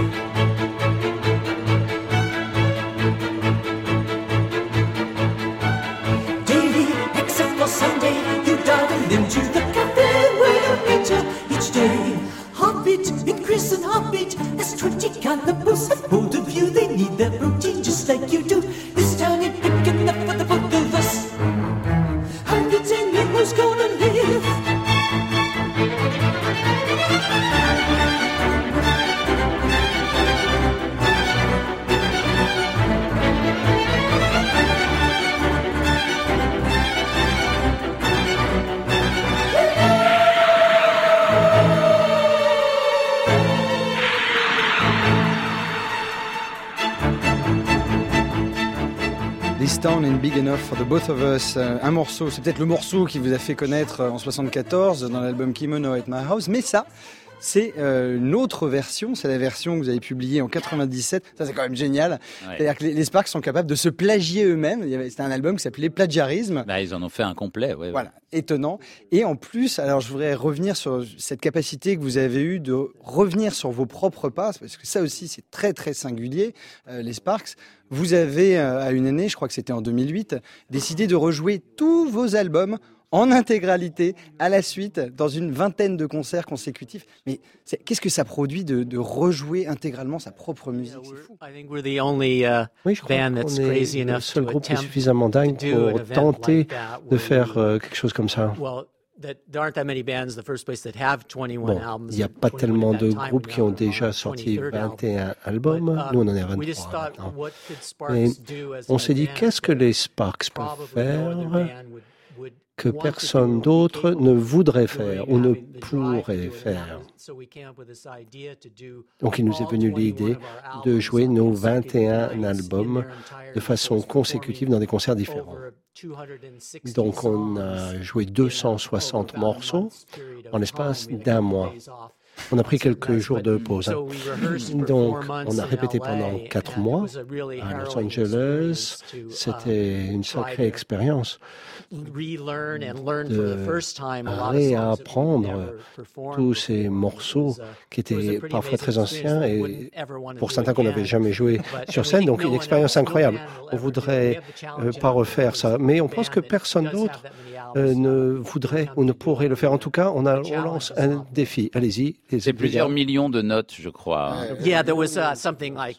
Daily, except for Sunday, you dive and into the cafe where you meet her each day. Heartbeat, increasing heartbeat. As 20 cannibals have hold of you, they need their protein just like you do. This town ain't big enough for the both of us. And the tell me who's gonna live? This Town ain't big enough for the both of us. Un morceau, c'est peut-être le morceau qui vous a fait connaître en 74 dans l'album Kimono at My House, mais ça, c'est une autre version, c'est la version que vous avez publiée en 97. Ça, c'est quand même génial. Ouais. C'est-à-dire que les Sparks sont capables de se plagier eux-mêmes. C'était un album qui s'appelait Plagiarisme. Bah, ils en ont fait un complet, ouais. Voilà, étonnant. Et en plus, alors je voudrais revenir sur cette capacité que vous avez eue de revenir sur vos propres pas, parce que ça aussi, c'est très très singulier, les Sparks. Vous avez, à une année, je crois que c'était en 2008, décidé de rejouer tous vos albums en intégralité, à la suite, dans une vingtaine de concerts consécutifs. Mais qu'est-ce que ça produit de rejouer intégralement sa propre musique? C'est fou. Oui, je crois qu'on est le seul groupe qui est suffisamment dingue pour tenter de faire quelque chose comme ça. il n'y a pas tellement de groupes qui ont déjà sorti 21 albums. Nous, on en est à 23 maintenant. Mais on s'est dit, qu'est-ce que les Sparks peuvent faire que personne d'autre ne voudrait faire ou ne pourrait faire. Donc il nous est venu l'idée de jouer nos 21 albums de façon consécutive dans des concerts différents. Donc on a joué 260 morceaux en l'espace d'un mois. On a pris quelques jours de pause. Donc, on a répété pendant 4 mois à Los Angeles. C'était une sacrée expérience de réapprendre tous ces morceaux qui étaient parfois très anciens et pour certains qu'on n'avait jamais joué sur scène. Donc, une expérience incroyable. On ne voudrait pas refaire ça, mais on pense que personne d'autre ne voudrait ou ne pourrait le faire. En tout cas, on lance un défi. Allez-y. C'est plusieurs millions de notes, je crois. Yeah, there was something like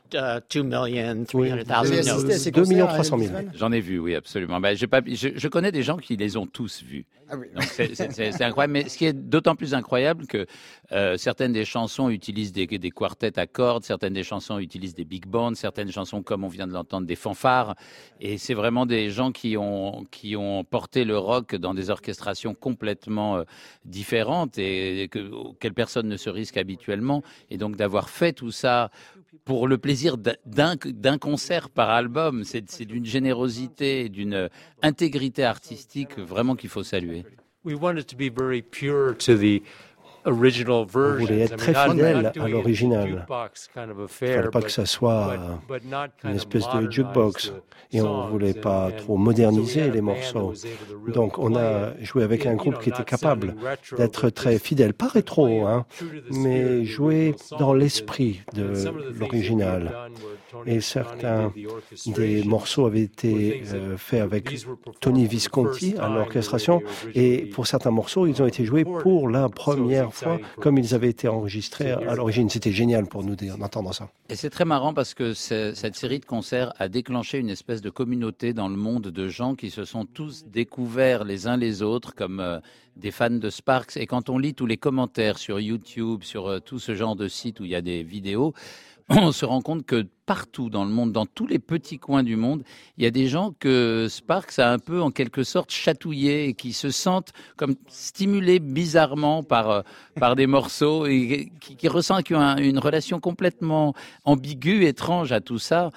2,3 notes. 2 300 000. J'en ai vu, oui, absolument. Ben, je connais des gens qui les ont tous vus. Ah oui. Donc c'est incroyable. Mais ce qui est d'autant plus incroyable que certaines des chansons utilisent des quartets à cordes, certaines des chansons utilisent des big bands, certaines chansons, comme on vient de l'entendre, des fanfares. Et c'est vraiment des gens qui ont porté le rock dans des orchestrations complètement différentes et auxquelles personne ne se risque habituellement. Et donc d'avoir fait tout ça pour le plaisir d'un concert par album, c'est d'une générosité et d'une intégrité artistique vraiment qu'il faut saluer. We wanted to be very pure to the original version. On voulait être très fidèle à l'original. Il ne fallait pas que ça soit une espèce de jukebox. Et on ne voulait pas trop moderniser les morceaux. Donc on a joué avec un groupe qui était capable d'être très fidèle. Pas rétro, mais jouer dans l'esprit de l'original. Et certains des morceaux avaient été faits avec Tony Visconti à l'orchestration. Et pour certains morceaux, ils ont été joués pour la première fois, comme ils avaient été enregistrés à l'origine. C'était génial pour nous d'entendre ça. Et c'est très marrant parce que cette série de concerts a déclenché une espèce de communauté dans le monde de gens qui se sont tous découverts les uns les autres comme des fans de Sparks. Et quand on lit tous les commentaires sur YouTube, sur tout ce genre de sites où il y a des vidéos, on se rend compte que partout dans le monde, dans tous les petits coins du monde, il y a des gens que Sparks a un peu en quelque sorte chatouillé et qui se sentent comme stimulés bizarrement par des morceaux et qui ressentent qu'ils ont une relation complètement ambiguë, étrange à tout ça.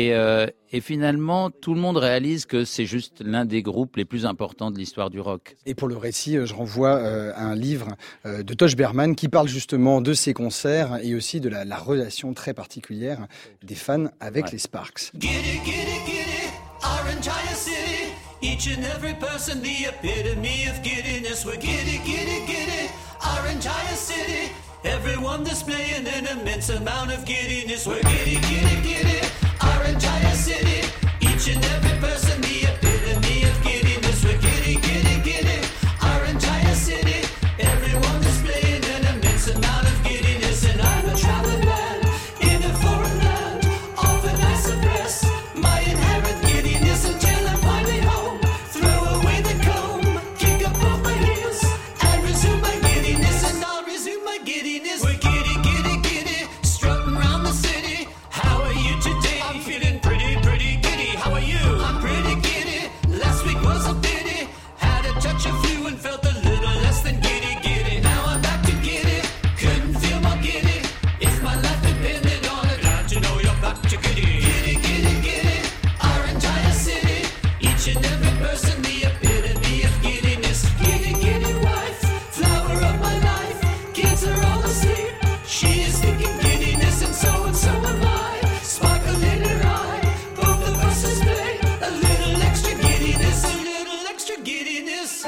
Et finalement, tout le monde réalise que c'est juste l'un des groupes les plus importants de l'histoire du rock. Et pour le récit, je renvoie à un livre de Tosh Berman qui parle justement de ces concerts et aussi de la relation très particulière des fans avec les Sparks. Get it, our entire city. Each and every person, the epitome of giddiness. We're get it, our entire city. Everyone displaying an immense amount of giddiness. We're get it, our entire city. Each and every person, the epitome of giddiness. We're get it, our entire city. Everyone displaying an immense amount of giddiness. And I'm a traveling man in a foreign land, often I suppress my inherent giddiness until I finally home. Throw away the comb, kick up off my heels, and resume my giddiness. And I'll resume my giddiness. We're giddy, strutting around the city. How are you today? I'm feeling pretty giddy. How are you? I'm pretty giddy. Last week was a pity. Had a touch of flu and felt a little less than giddy. Now I'm back to giddy. Couldn't feel more giddy. If my life depended on it, glad to know you're back to giddy. Giddy, our entire city. Each and every person, the epitome of giddiness. Giddy wife, flower of my life. Kids are all asleep. She is thinking giddiness, and so am I. Sparkle in her eye. Both of us display a little extra giddiness. A little extra giddiness.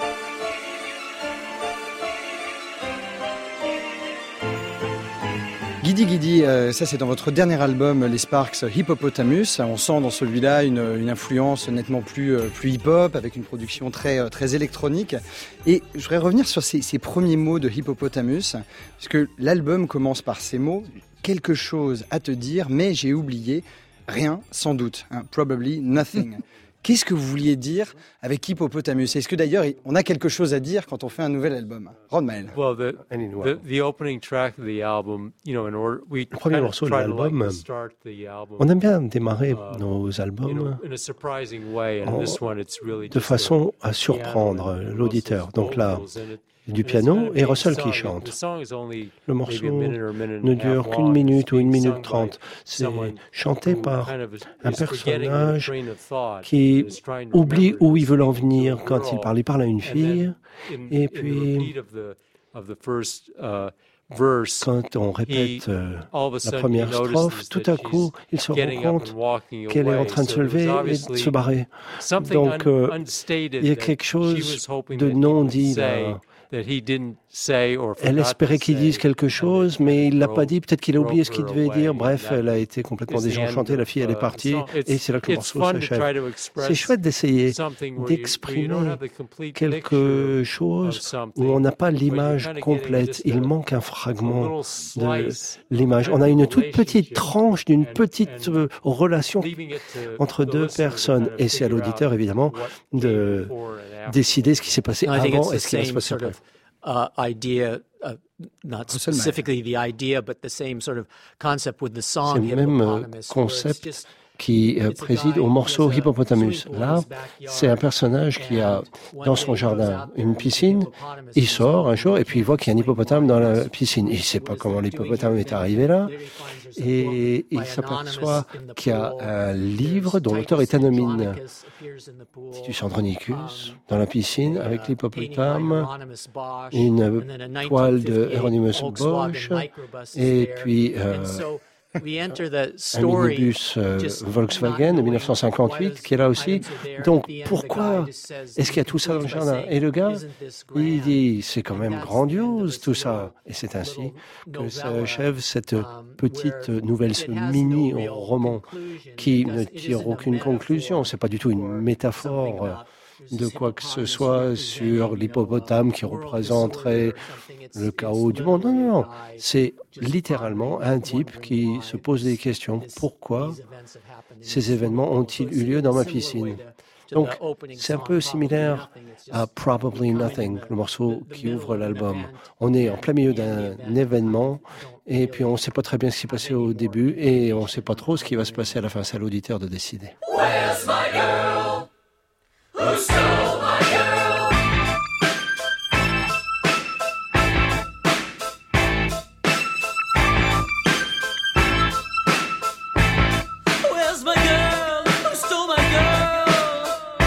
Giddy, ça c'est dans votre dernier album, les Sparks, Hippopotamus. On sent dans celui-là une influence nettement plus hip-hop, avec une production très électronique. Et je voudrais revenir sur ces premiers mots de Hippopotamus, puisque l'album commence par ces mots, quelque chose à te dire, mais j'ai oublié, rien sans doute, probably nothing. Qu'est-ce que vous vouliez dire avec Hippopotamus? Est-ce que d'ailleurs, on a quelque chose à dire quand on fait un nouvel album? Ron Mael. The opening track of the album, le premier morceau de l'album, on aime bien démarrer nos albums de façon à surprendre l'auditeur. Donc là, du piano et Russell qui chante. Le morceau ne dure qu'une minute ou 1 minute 30. C'est chanté par un personnage qui oublie où il veut en venir quand il parle. Il parle à une fille et puis quand on répète la première strophe, tout à coup, il se rend compte qu'elle est en train de se lever et de se barrer. Donc, il y a quelque chose de non dit là. Elle espérait qu'il dise quelque chose, mais il ne l'a pas dit. Peut-être qu'il a oublié ce qu'il devait dire. Bref, elle a été complètement désenchantée. La fille, elle est partie. Et c'est là que le morceau s'achève. C'est chouette d'essayer d'exprimer quelque chose où on n'a pas l'image complète. Il manque un fragment de l'image. On a une toute petite tranche d'une petite relation entre deux personnes. Et c'est à l'auditeur, évidemment, de décider ce qui s'est passé avant et ce qui va se passer après. Idea, not specifically the idea, but the same sort of concept with the song Hippopotamus. C'est le même concept qui préside au morceau Hippopotamus. Là, c'est un personnage qui a dans son jardin une piscine. Il sort un jour et puis il voit qu'il y a un hippopotame dans la piscine. Il ne sait pas comment l'hippopotame est arrivé là. Et il s'aperçoit qu'il y a un livre dont l'auteur est anonyme. Titus Andronicus dans la piscine avec l'hippopotame, une toile de Hieronymus Bosch et puis un minibus Volkswagen de 1958 qui est là aussi. Donc pourquoi est-ce qu'il y a tout ça dans le jardin? Et le gars, il dit, c'est quand même grandiose tout ça. Et c'est ainsi que s'achève cette petite nouvelle, ce mini-roman qui ne tire aucune conclusion. C'est pas du tout une métaphore de quoi que ce soit sur l'hippopotame qui représenterait le chaos du monde. Non, non, non. C'est littéralement un type qui se pose des questions. Pourquoi ces événements ont-ils eu lieu dans ma piscine? Donc, c'est un peu similaire à Probably Nothing, le morceau qui ouvre l'album. On est en plein milieu d'un événement et puis on ne sait pas très bien ce qui s'est passé au début et on ne sait pas trop ce qui va se passer à la fin. C'est à l'auditeur de décider. Where's my girl? Who stole my girl? Where's my girl? Who stole my girl?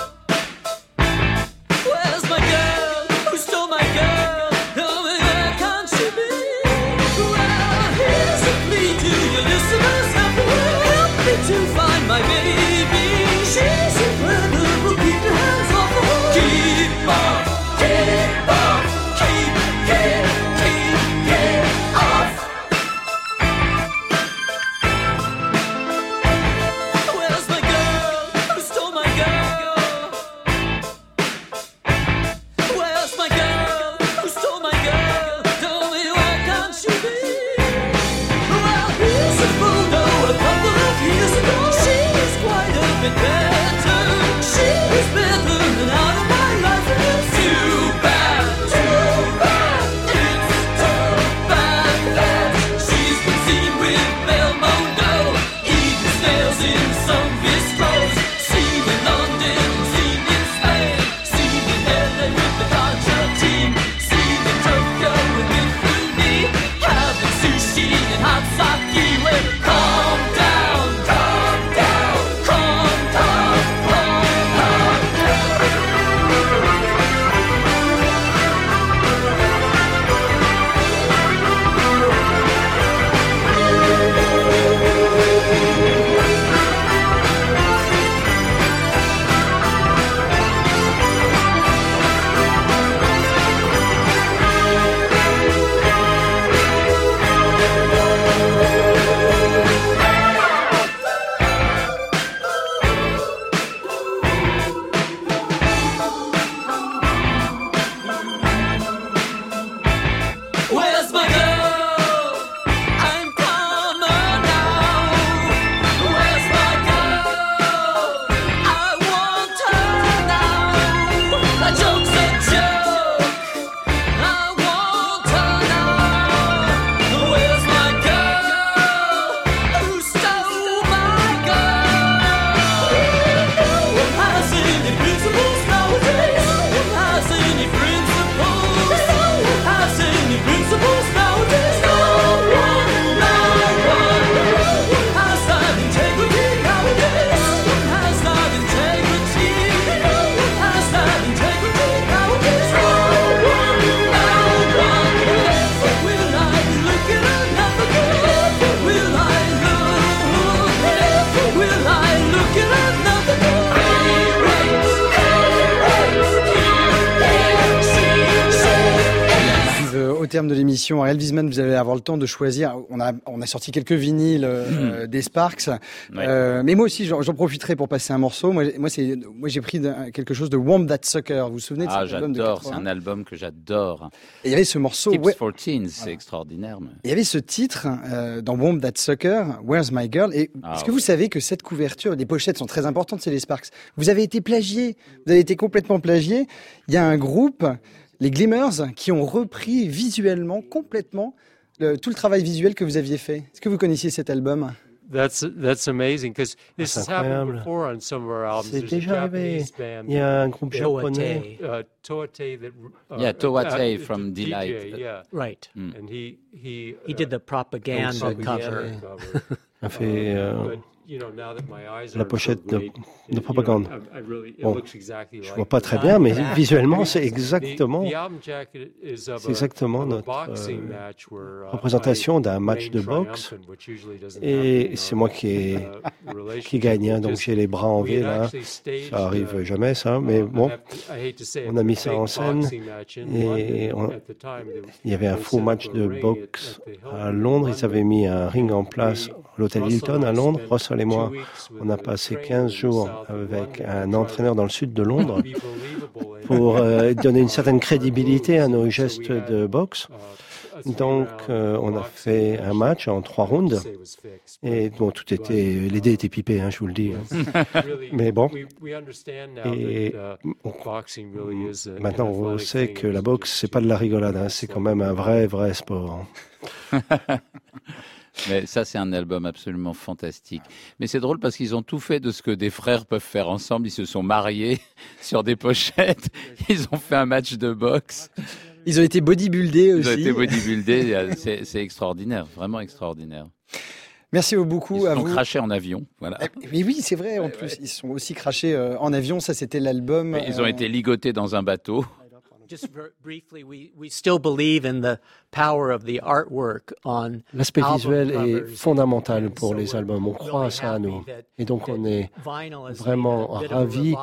Where's my girl? Who stole my girl? Tell me where can she be? Well, here's a plea to your listeners everywhere. Help me to find my baby. She's incredible. Keep your hands off of her. Keep off. Keep off. Keep off. Where's my girl? Who stole my girl? Where's my girl? Who stole my girl? Tell me where can she be? Well, here's a photo a couple of years ago. She's quite a bit better. She's better than out of my life. It's too bad. Too bad. It's too bad that she's been seen with Belmondo, eating snails in some bistros. Seen in London, seen in Spain, seen in LA with the culture team, seen in Tokyo with Mifune, having sushi and hot sake. Well, calm down, calm down, calm down. terme de l'émission. Ariel Wiesman, vous allez avoir le temps de choisir. On a sorti quelques vinyles des Sparks. Ouais. Mais moi aussi, j'en profiterai pour passer un morceau. Moi j'ai pris quelque chose de Womp That Sucker. Vous vous souvenez de cet album de 80 ? J'adore. C'est un album que j'adore. Et il y avait ce morceau. Tips for Teens, c'est extraordinaire. Mais... Il y avait ce titre dans Womp That Sucker, Where's My Girl. Et est-ce que vous savez que cette couverture, les pochettes sont très importantes, c'est les Sparks. Vous avez été plagié. Vous avez été complètement plagié. Il y a un groupe, les Glimmers, qui ont repris visuellement, complètement, tout le travail visuel que vous aviez fait. Est-ce que vous connaissiez cet album ? That's amazing because this has happened before on some of our albums. C'est déjà arrivé. Il y a un groupe japonais. Towate from Delight. Right. And he did the propaganda cover. A fait la pochette de propagande. Bon, je vois pas très bien, mais visuellement, c'est exactement notre représentation d'un match de boxe. Et c'est moi qui gagne, donc j'ai les bras en V là. Ça arrive jamais, ça, mais bon, on a mis ça en scène. Et il y avait un faux match de boxe à Londres. Ils avaient mis un ring en place à l'hôtel Hilton à Londres. Russell et moi, on a passé 15 jours avec un entraîneur dans le sud de Londres pour donner une certaine crédibilité à nos gestes de boxe. Donc, on a fait un match en 3 rounds. Et bon, les dés étaient pipés, je vous le dis. Mais bon. Et maintenant, on sait que la boxe, c'est pas de la rigolade. C'est quand même un vrai sport. Mais ça, c'est un album absolument fantastique. Mais c'est drôle parce qu'ils ont tout fait de ce que des frères peuvent faire ensemble. Ils se sont mariés sur des pochettes. Ils ont fait un match de boxe. Ils ont été bodybuildés aussi. Ils ont été bodybuildés. C'est extraordinaire, vraiment extraordinaire. Merci beaucoup à vous. Ils sont crachés en avion, voilà. Mais oui, c'est vrai, en plus. Ils sont aussi crachés en avion. Ça, c'était l'album. Ils ont été ligotés dans un bateau. Just briefly, we still believe in the power of the artwork on. L'aspect visuel est fondamental pour les albums. On croit à ça, nous. Et donc, on est vraiment ravis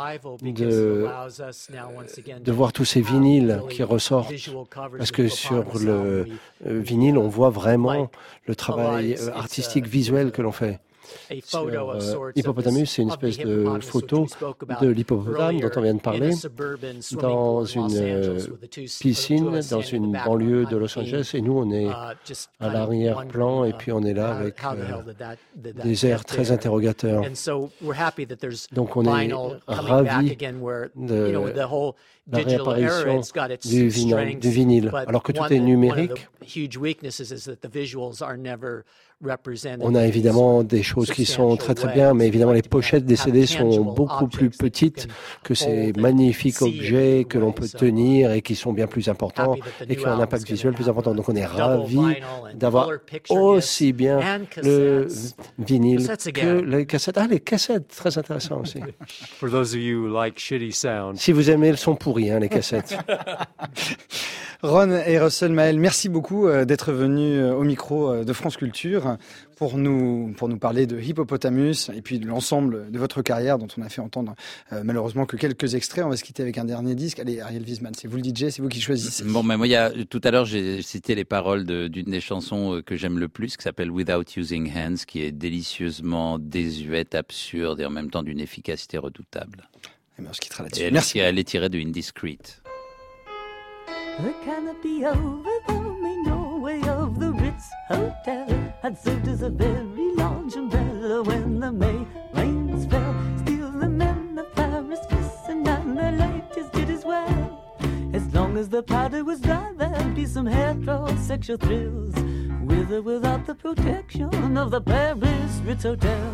de voir tous ces vinyles qui ressortent. Parce que sur le vinyle, on voit vraiment le travail artistique visuel que l'on fait. Sur Hippopotamus, c'est une espèce de photo de l'hippopotame dont on vient de parler dans une piscine, dans une banlieue de Los Angeles. Et nous, on est à l'arrière-plan et puis on est là avec des airs très interrogateurs. Donc on est ravis de la réapparition du vinyle. Alors que tout est numérique, on a évidemment des choses qui sont très très bien, mais évidemment les pochettes des CD sont beaucoup plus petites que ces magnifiques objets que l'on peut tenir et qui sont bien plus importants et qui ont un impact visuel plus important. Donc on est ravis d'avoir aussi bien le vinyle que les cassettes. Ah, les cassettes, très intéressant aussi. Si vous aimez le son pourri, les cassettes. Ron et Russell Mael, merci beaucoup d'être venus au micro de France Culture pour nous parler de Hippopotamus et puis de l'ensemble de votre carrière dont on a fait entendre malheureusement que quelques extraits. On va se quitter avec un dernier disque. Allez, Ariel Wiesman, c'est vous le DJ, c'est vous qui choisissez. Bon, mais moi, tout à l'heure, j'ai cité les paroles d'une des chansons que j'aime le plus, qui s'appelle Without Using Hands, qui est délicieusement désuète, absurde et en même temps d'une efficacité redoutable. Et bien, on se quittera là-dessus. Merci. Elle est tirée de Indiscreet. The canopy over the main doorway of the Ritz Hotel had served as a very large umbrella when the May rains fell. Still the men of Paris kissing and the ladies did as well. As long as the powder was dry, there'd be some heterosexual thrills, with or without the protection of the Paris Ritz Hotel.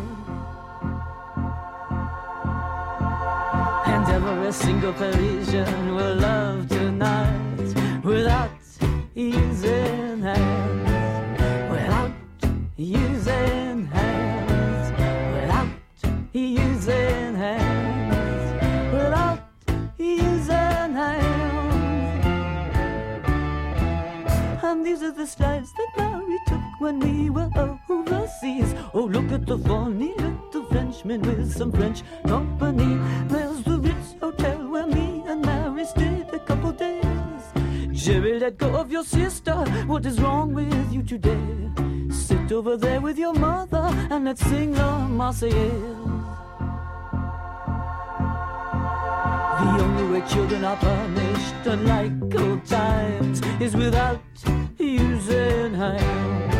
And every single Parisian will love tonight without using hands, without using hands, without using hands, without using hands. And these are the strides that Mary took when we were overseas. Oh, look at the funny little Frenchman with some French company. There's the Ritz Hotel where me and Mary stayed a couple days. Jerry let go of your sister. What is wrong with you today? Sit over there with your mother and let's sing the Marseillaise. The only way children are punished, unlike old times, is without using hands.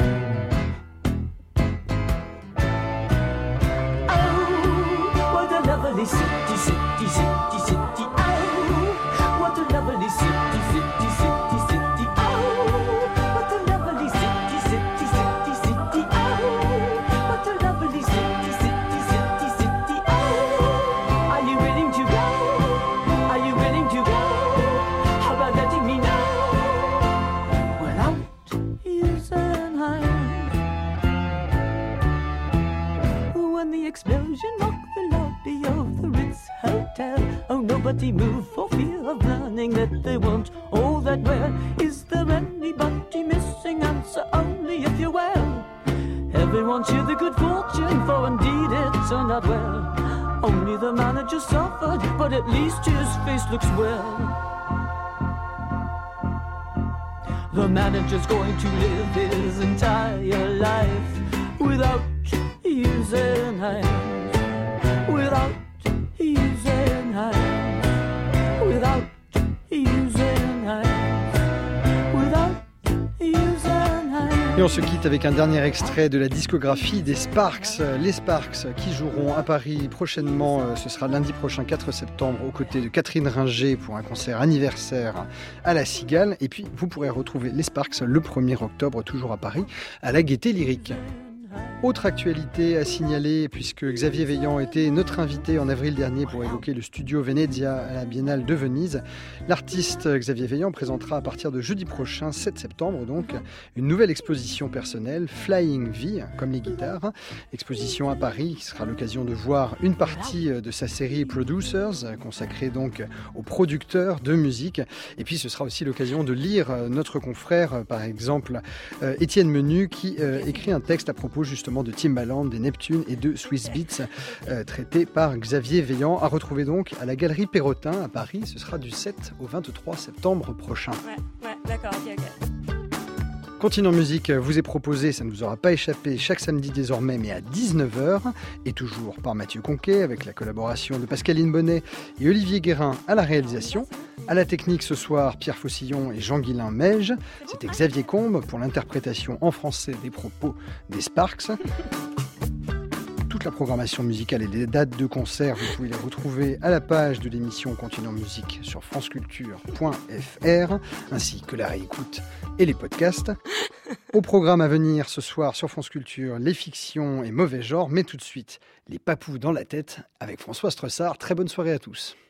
Oh, what a lovely city, city, city, city. Oh, what a lovely city, city, city, city. Oh, what a lovely city, city, city, city. Oh, what a lovely city, city, city, city. Oh, are you willing to go? Are you willing to go? How about letting me know? Without using hands. When the explosion rocked the lobby of the Ritz Hotel, oh, nobody moved for fear of learning that they weren't all that well. Is there anybody missing? Answer only if you're well. Everyone cheered the good fortune, for indeed it turned out well. Only the manager suffered, but at least his face looks well. The manager's going to live his entire life without using hands, without using hands, without using hands, without using hands. Et on se quitte avec un dernier extrait de la discographie des Sparks. Les Sparks qui joueront à Paris prochainement, ce sera lundi prochain 4 septembre aux côtés de Catherine Ringer pour un concert anniversaire à la Cigale. Et puis vous pourrez retrouver les Sparks le 1er octobre toujours à Paris à la Gaîté Lyrique. Autre actualité à signaler, puisque Xavier Veillant était notre invité en avril dernier pour évoquer le studio Venezia à la Biennale de Venise. L'artiste Xavier Veillant présentera à partir de jeudi prochain, 7 septembre, donc, une nouvelle exposition personnelle, Flying V, comme les guitares. Exposition à Paris, qui sera l'occasion de voir une partie de sa série Producers, consacrée donc aux producteurs de musique. Et puis ce sera aussi l'occasion de lire notre confrère, par exemple, Étienne Menu, qui écrit un texte à propos justement de Timbaland, des Neptunes et de Swiss Beats, traité par Xavier Veillant, à retrouver donc à la Galerie Perrotin à Paris. Ce sera du 7 au 23 septembre prochain. Ouais, d'accord, ok. Continue en musique vous est proposé, ça ne vous aura pas échappé, chaque samedi désormais, mais à 19h, et toujours par Mathieu Conquet, avec la collaboration de Pascaline Bonnet et Olivier Guérin à la réalisation. À la technique ce soir, Pierre Faucillon et Jean-Guilain Meige. C'était Xavier Combe pour l'interprétation en français des propos des Sparks. Toute la programmation musicale et les dates de concert, vous pouvez les retrouver à la page de l'émission Continue en musique sur franceculture.fr, ainsi que la réécoute et les podcasts. Au programme à venir ce soir sur France Culture, les fictions et mauvais genres, mais tout de suite, les papous dans la tête avec François Stressard. Très bonne soirée à tous.